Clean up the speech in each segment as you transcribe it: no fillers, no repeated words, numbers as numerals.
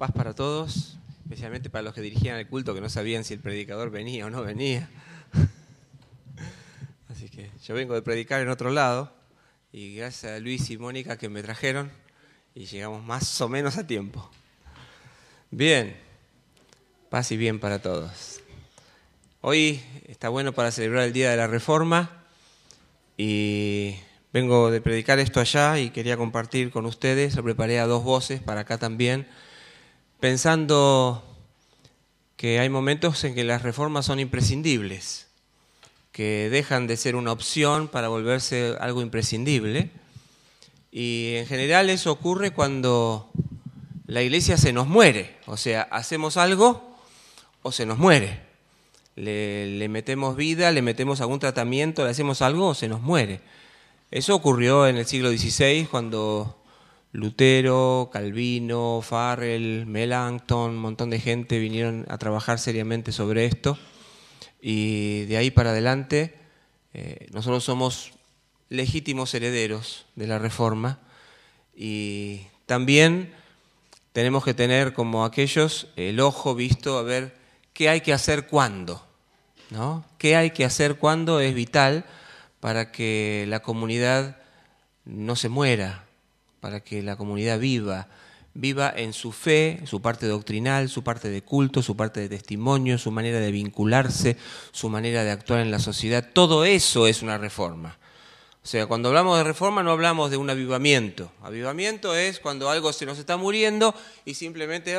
Paz para todos, especialmente para los que dirigían el culto que no sabían si el predicador venía o no venía. Así que yo vengo de predicar en otro lado y gracias a Luis y Mónica que me trajeron y llegamos más o menos a tiempo. Bien, paz y bien para todos. Hoy está bueno para celebrar el Día de la Reforma y vengo de predicar esto allá y quería compartir con ustedes. Lo preparé a dos voces para acá también, pensando que hay momentos en que las reformas son imprescindibles, que dejan de ser una opción para volverse algo imprescindible. Y en general eso ocurre cuando la iglesia se nos muere, o sea, hacemos algo o se nos muere. Le metemos vida, le metemos algún tratamiento, le hacemos algo o se nos muere. Eso ocurrió en el siglo XVI cuando Lutero, Calvino, Farrell, Melanchthon, un montón de gente vinieron a trabajar seriamente sobre esto. Y de ahí para adelante nosotros somos legítimos herederos de la Reforma y también tenemos que tener como aquellos el ojo visto a ver qué hay que hacer cuándo, ¿no? ¿Qué hay que hacer cuándo? Es vital para que la comunidad no se muera, para que la comunidad viva en su fe, su parte doctrinal, su parte de culto, su parte de testimonio, su manera de vincularse, su manera de actuar en la sociedad. Todo eso es una reforma. O sea, cuando hablamos de reforma no hablamos de un avivamiento. Avivamiento es cuando algo se nos está muriendo y simplemente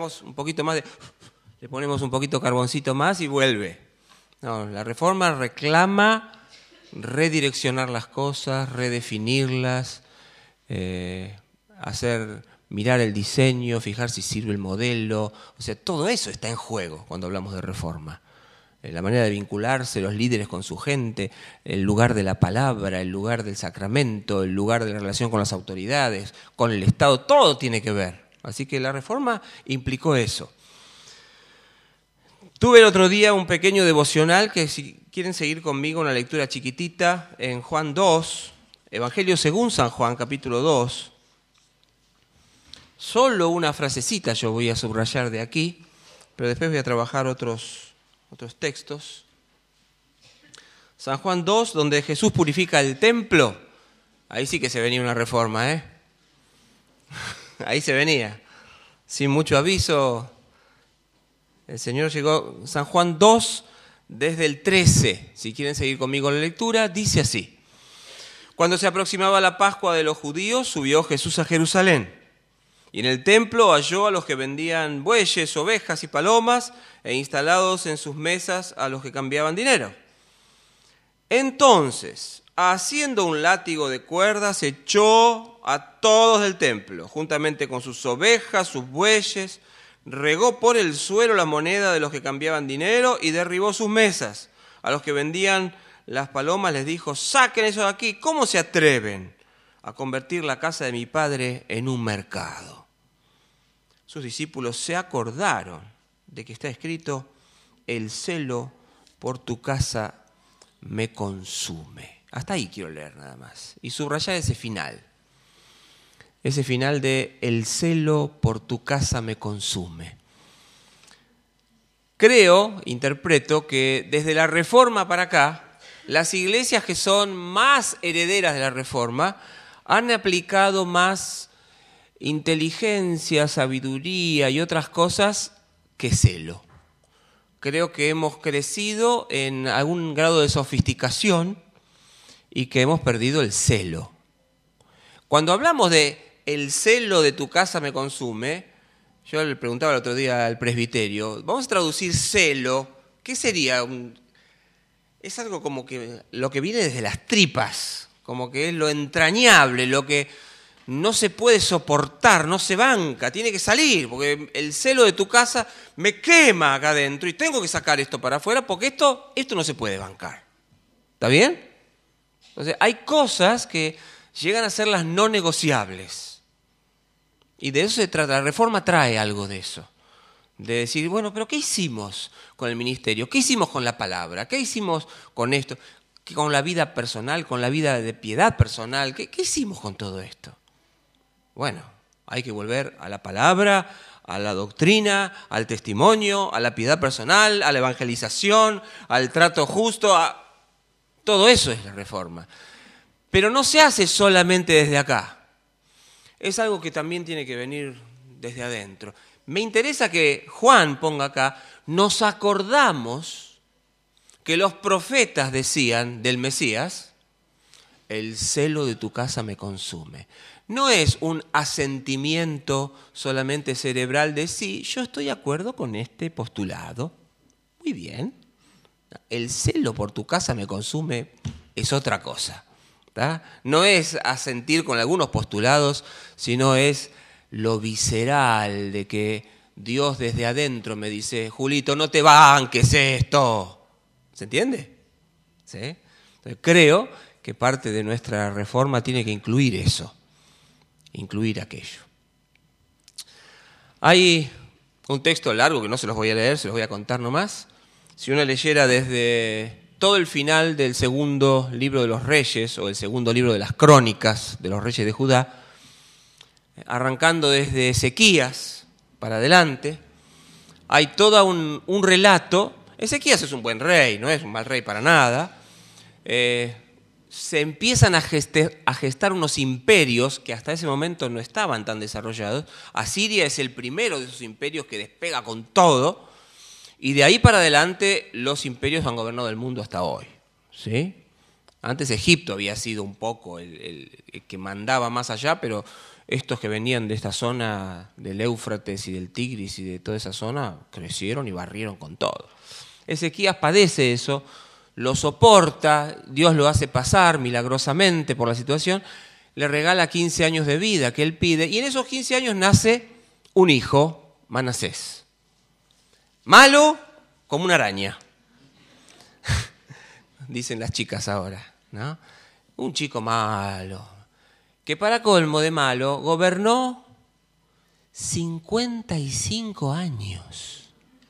le ponemos un poquito carboncito más y vuelve. No, la reforma reclama redireccionar las cosas, redefinirlas, mirar el diseño, fijar si sirve el modelo. O sea, todo eso está en juego cuando hablamos de reforma. La manera de vincularse, los líderes con su gente, el lugar de la palabra, el lugar del sacramento, el lugar de la relación con las autoridades, con el Estado, todo tiene que ver. Así que la reforma implicó eso. Tuve el otro día un pequeño devocional que si quieren seguir conmigo, una lectura chiquitita en Juan 2, Evangelio según San Juan, capítulo 2. Solo una frasecita yo voy a subrayar de aquí, pero después voy a trabajar otros textos. San Juan 2, donde Jesús purifica el templo, ahí sí que se venía una reforma, ¿eh? Ahí se venía. Sin mucho aviso, el Señor llegó. San Juan 2, desde el 13, si quieren seguir conmigo la lectura, dice así. Cuando se aproximaba la Pascua de los judíos, subió Jesús a Jerusalén. Y en el templo halló a los que vendían bueyes, ovejas y palomas, e instalados en sus mesas a los que cambiaban dinero. Entonces, haciendo un látigo de cuerdas, echó a todos del templo, juntamente con sus ovejas, sus bueyes, regó por el suelo la moneda de los que cambiaban dinero y derribó sus mesas. A los que vendían las palomas les dijo, saquen eso de aquí, ¿cómo se atreven a convertir la casa de mi padre en un mercado? Sus discípulos se acordaron de que está escrito, el celo por tu casa me consume. Hasta ahí quiero leer nada más. Y subrayar ese final de el celo por tu casa me consume. Interpreto que desde la Reforma para acá, las iglesias que son más herederas de la Reforma han aplicado más inteligencia, sabiduría y otras cosas que celo. Creo que hemos crecido en algún grado de sofisticación y que hemos perdido el celo. Cuando hablamos de el celo de tu casa me consume, yo le preguntaba el otro día al presbiterio, vamos a traducir celo, ¿qué sería? Es algo como que lo que viene desde las tripas, como que es lo entrañable, lo que no se puede soportar, no se banca, tiene que salir, porque el celo de tu casa me quema acá adentro y tengo que sacar esto para afuera porque esto no se puede bancar. ¿Está bien? Entonces, hay cosas que llegan a ser las no negociables. Y de eso se trata. La Reforma trae algo de eso. De decir, bueno, pero ¿qué hicimos con el ministerio? ¿Qué hicimos con la palabra? ¿Qué hicimos con esto? ¿Con la vida personal? ¿Con la vida de piedad personal? ¿Qué hicimos con todo esto? Bueno, hay que volver a la palabra, a la doctrina, al testimonio, a la piedad personal, a la evangelización, al trato justo, todo eso es la reforma. Pero no se hace solamente desde acá. Es algo que también tiene que venir desde adentro. Me interesa que Juan ponga acá, nos acordamos que los profetas decían del Mesías, el celo de tu casa me consume. No es un asentimiento solamente cerebral de sí, yo estoy de acuerdo con este postulado. Muy bien. El celo por tu casa me consume es otra cosa. ¿Tá? No es asentir con algunos postulados, sino es lo visceral de que Dios desde adentro me dice, Julito, no te banques esto. ¿Se entiende? ¿Sí? Entonces, creo que parte de nuestra reforma tiene que incluir eso, incluir aquello. Hay un texto largo que no se los voy a leer, se los voy a contar nomás. Si uno leyera desde todo el final del segundo libro de los Reyes, o el segundo libro de las Crónicas de los Reyes de Judá, arrancando desde Ezequías para adelante, hay todo un relato. Ezequías es un buen rey, no es un mal rey para nada. Se empiezan a gestar unos imperios que hasta ese momento no estaban tan desarrollados. Asiria es el primero de esos imperios que despega con todo, y de ahí para adelante los imperios han gobernado el mundo hasta hoy. ¿Sí? Antes Egipto había sido un poco el que mandaba más allá, pero estos que venían de esta zona del Éufrates y del Tigris y de toda esa zona crecieron y barrieron con todo. Ezequías padece eso, lo soporta, Dios lo hace pasar milagrosamente por la situación, le regala 15 años de vida que él pide, y en esos 15 años nace un hijo, Manasés. Malo como una araña, dicen las chicas ahora, ¿no? Un chico malo, que para colmo de malo gobernó 55 años.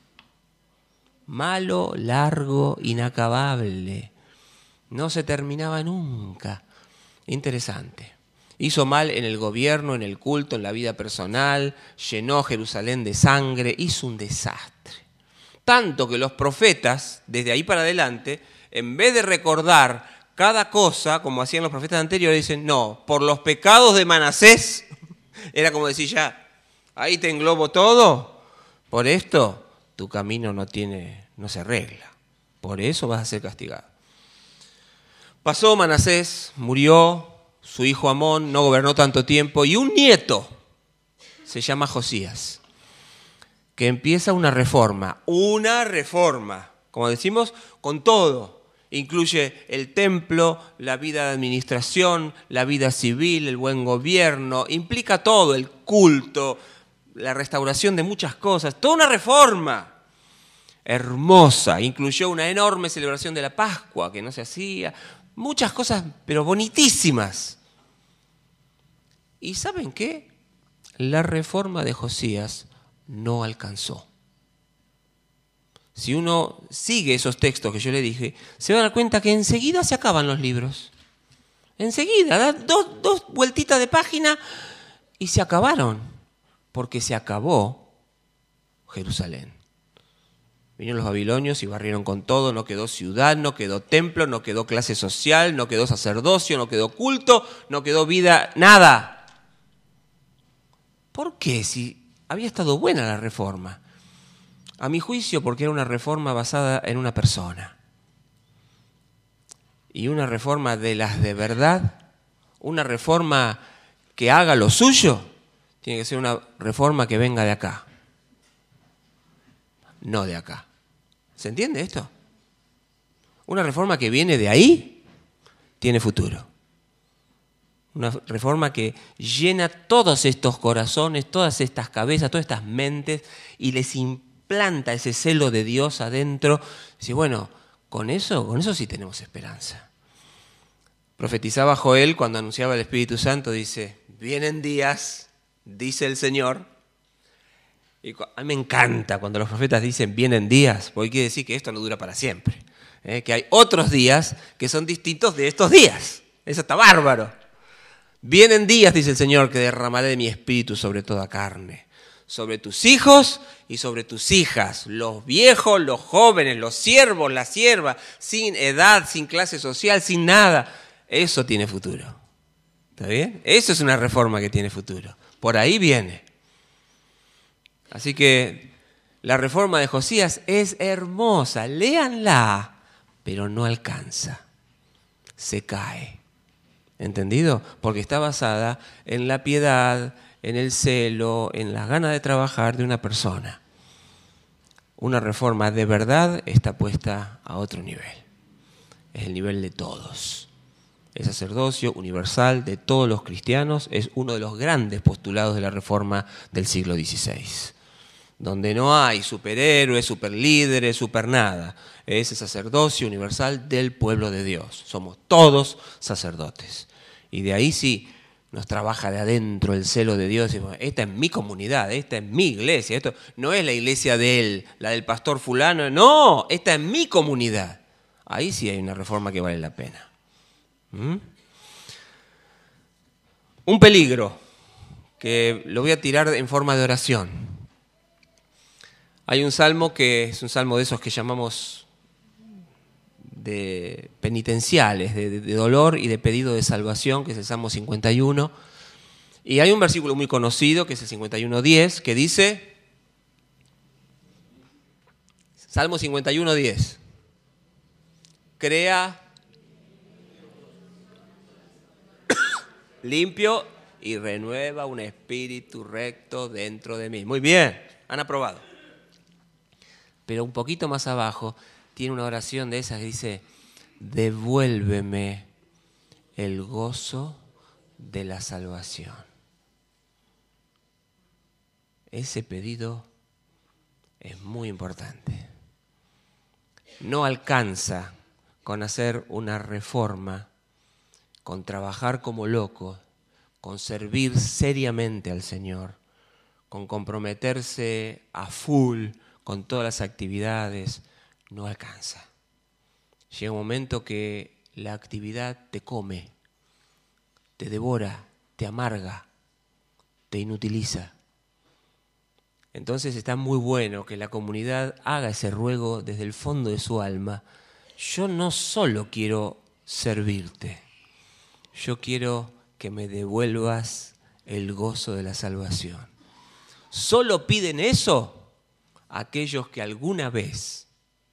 Malo, largo, inacabable. No se terminaba nunca. Interesante. Hizo mal en el gobierno, en el culto, en la vida personal, llenó Jerusalén de sangre, hizo un desastre. Tanto que los profetas, desde ahí para adelante, en vez de recordar cada cosa, como hacían los profetas anteriores, dicen, no, por los pecados de Manasés, era como decir ya, ahí te englobo todo, por esto tu camino no se arregla, por eso vas a ser castigado. Pasó Manasés, murió, su hijo Amón no gobernó tanto tiempo, y un nieto se llama Josías, que empieza una reforma, como decimos, con todo. Incluye el templo, la vida de administración, la vida civil, el buen gobierno, implica todo, el culto, la restauración de muchas cosas, toda una reforma hermosa. Incluyó una enorme celebración de la Pascua que no se hacía, muchas cosas pero bonitísimas. ¿Y saben qué? La reforma de Josías no alcanzó. Si uno sigue esos textos que yo le dije, se va a dar cuenta que enseguida se acaban los libros. Enseguida, da dos vueltitas de página y se acabaron, porque se acabó Jerusalén. Vinieron los babilonios y barrieron con todo, no quedó ciudad, no quedó templo, no quedó clase social, no quedó sacerdocio, no quedó culto, no quedó vida, nada. ¿Por qué? Si había estado buena la reforma. A mi juicio, porque era una reforma basada en una persona. Y una reforma de las de verdad, una reforma que haga lo suyo, tiene que ser una reforma que venga de acá, no de acá. ¿Se entiende esto? Una reforma que viene de ahí tiene futuro. Una reforma que llena todos estos corazones, todas estas cabezas, todas estas mentes y les implanta ese celo de Dios adentro. Dice, bueno, con eso sí tenemos esperanza. Profetizaba Joel cuando anunciaba el Espíritu Santo, dice, vienen días, dice el Señor. Y a mí me encanta cuando los profetas dicen vienen días, porque quiere decir que esto no dura para siempre. Que hay otros días que son distintos de estos días. Eso está bárbaro. Vienen días, dice el Señor, que derramaré de mi espíritu sobre toda carne. sobre tus hijos y sobre tus hijas, los viejos, los jóvenes, los siervos, las siervas, sin edad, sin clase social, sin nada. Eso tiene futuro. ¿Está bien? Eso es una reforma que tiene futuro. Por ahí viene. Así que la reforma de Josías es hermosa. Léanla, pero no alcanza. Se cae. ¿Entendido? Porque está basada en la piedad, en el celo, en las ganas de trabajar de una persona. Una reforma de verdad está puesta a otro nivel. Es el nivel de todos. El sacerdocio universal de todos los cristianos es uno de los grandes postulados de la reforma del siglo XVI. Donde no hay superhéroes, superlíderes, super nada. Es el sacerdocio universal del pueblo de Dios. Somos todos sacerdotes. Y de ahí sí nos trabaja de adentro el celo de Dios. Esta es mi comunidad, esta es mi iglesia. Esto no es la iglesia de él, la del pastor fulano. No, esta es mi comunidad. Ahí sí hay una reforma que vale la pena. Un peligro que lo voy a tirar en forma de oración. Hay un salmo que es un salmo de esos que llamamos de penitenciales, de dolor y de pedido de salvación, que es el Salmo 51. Y hay un versículo muy conocido, que es el 51:10, que dice, Salmo 51:10, crea limpio y renueva un espíritu recto dentro de mí. Muy bien, han aprobado. Pero un poquito más abajo tiene una oración de esas que dice, devuélveme el gozo de la salvación. Ese pedido es muy importante. No alcanza con hacer una reforma, con trabajar como loco, con servir seriamente al Señor, con comprometerse a full con todas las actividades, no alcanza. Llega un momento que la actividad te come, te devora, te amarga, te inutiliza. Entonces está muy bueno que la comunidad haga ese ruego desde el fondo de su alma. Yo no solo quiero servirte, yo quiero que me devuelvas el gozo de la salvación. Solo piden eso aquellos que alguna vez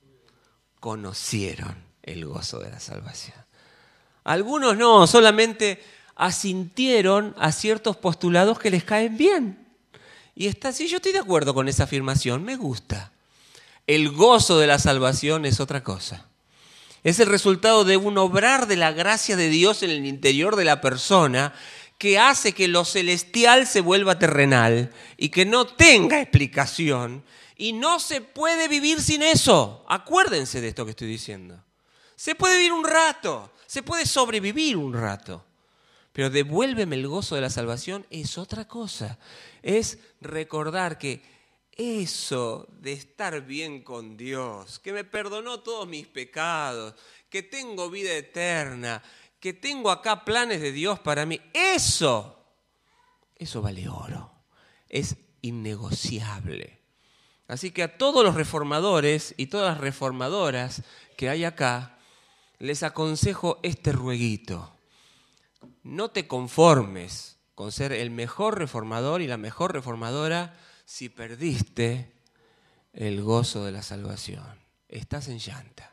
conocieron el gozo de la salvación. Algunos no, solamente asintieron a ciertos postulados que les caen bien. Y está así, yo estoy de acuerdo con esa afirmación, me gusta. El gozo de la salvación es otra cosa. Es el resultado de un obrar de la gracia de Dios en el interior de la persona que hace que lo celestial se vuelva terrenal y que no tenga explicación. Y no se puede vivir sin eso. Acuérdense de esto que estoy diciendo. Se puede vivir un rato, se puede sobrevivir un rato. Pero devuélveme el gozo de la salvación es otra cosa. Es recordar que eso de estar bien con Dios, que me perdonó todos mis pecados, que tengo vida eterna, que tengo acá planes de Dios para mí, eso vale oro. Es innegociable. Así que a todos los reformadores y todas las reformadoras que hay acá, les aconsejo este rueguito. No te conformes con ser el mejor reformador y la mejor reformadora si perdiste el gozo de la salvación. Estás en llanta.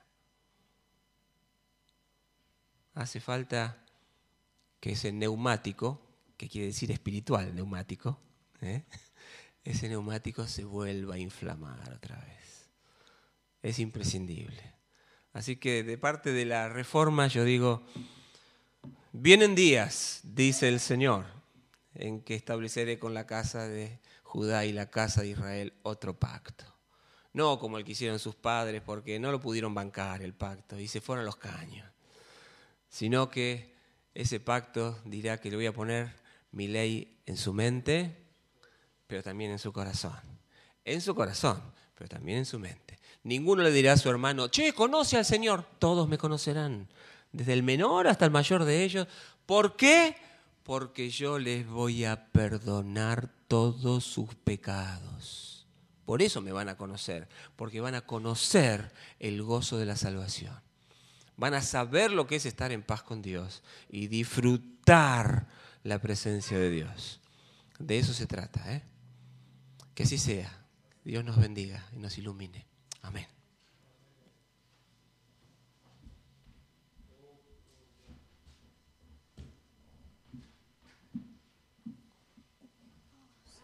Hace falta que ese neumático, que quiere decir espiritual neumático, ese neumático se vuelva a inflamar otra vez. Es imprescindible. Así que de parte de la reforma yo digo, vienen días, dice el Señor, en que estableceré con la casa de Judá y la casa de Israel otro pacto. No como el que hicieron sus padres, porque no lo pudieron bancar el pacto y se fueron los caños. Sino que ese pacto dirá que le voy a poner mi ley en su mente, pero también en su corazón. En su corazón, pero también en su mente. Ninguno le dirá a su hermano, che, conoce al Señor. Todos me conocerán, desde el menor hasta el mayor de ellos. ¿Por qué? Porque yo les voy a perdonar todos sus pecados. Por eso me van a conocer, porque van a conocer el gozo de la salvación. Van a saber lo que es estar en paz con Dios y disfrutar la presencia de Dios. De eso se trata, ¿eh? Que así sea. Dios nos bendiga y nos ilumine. Amén.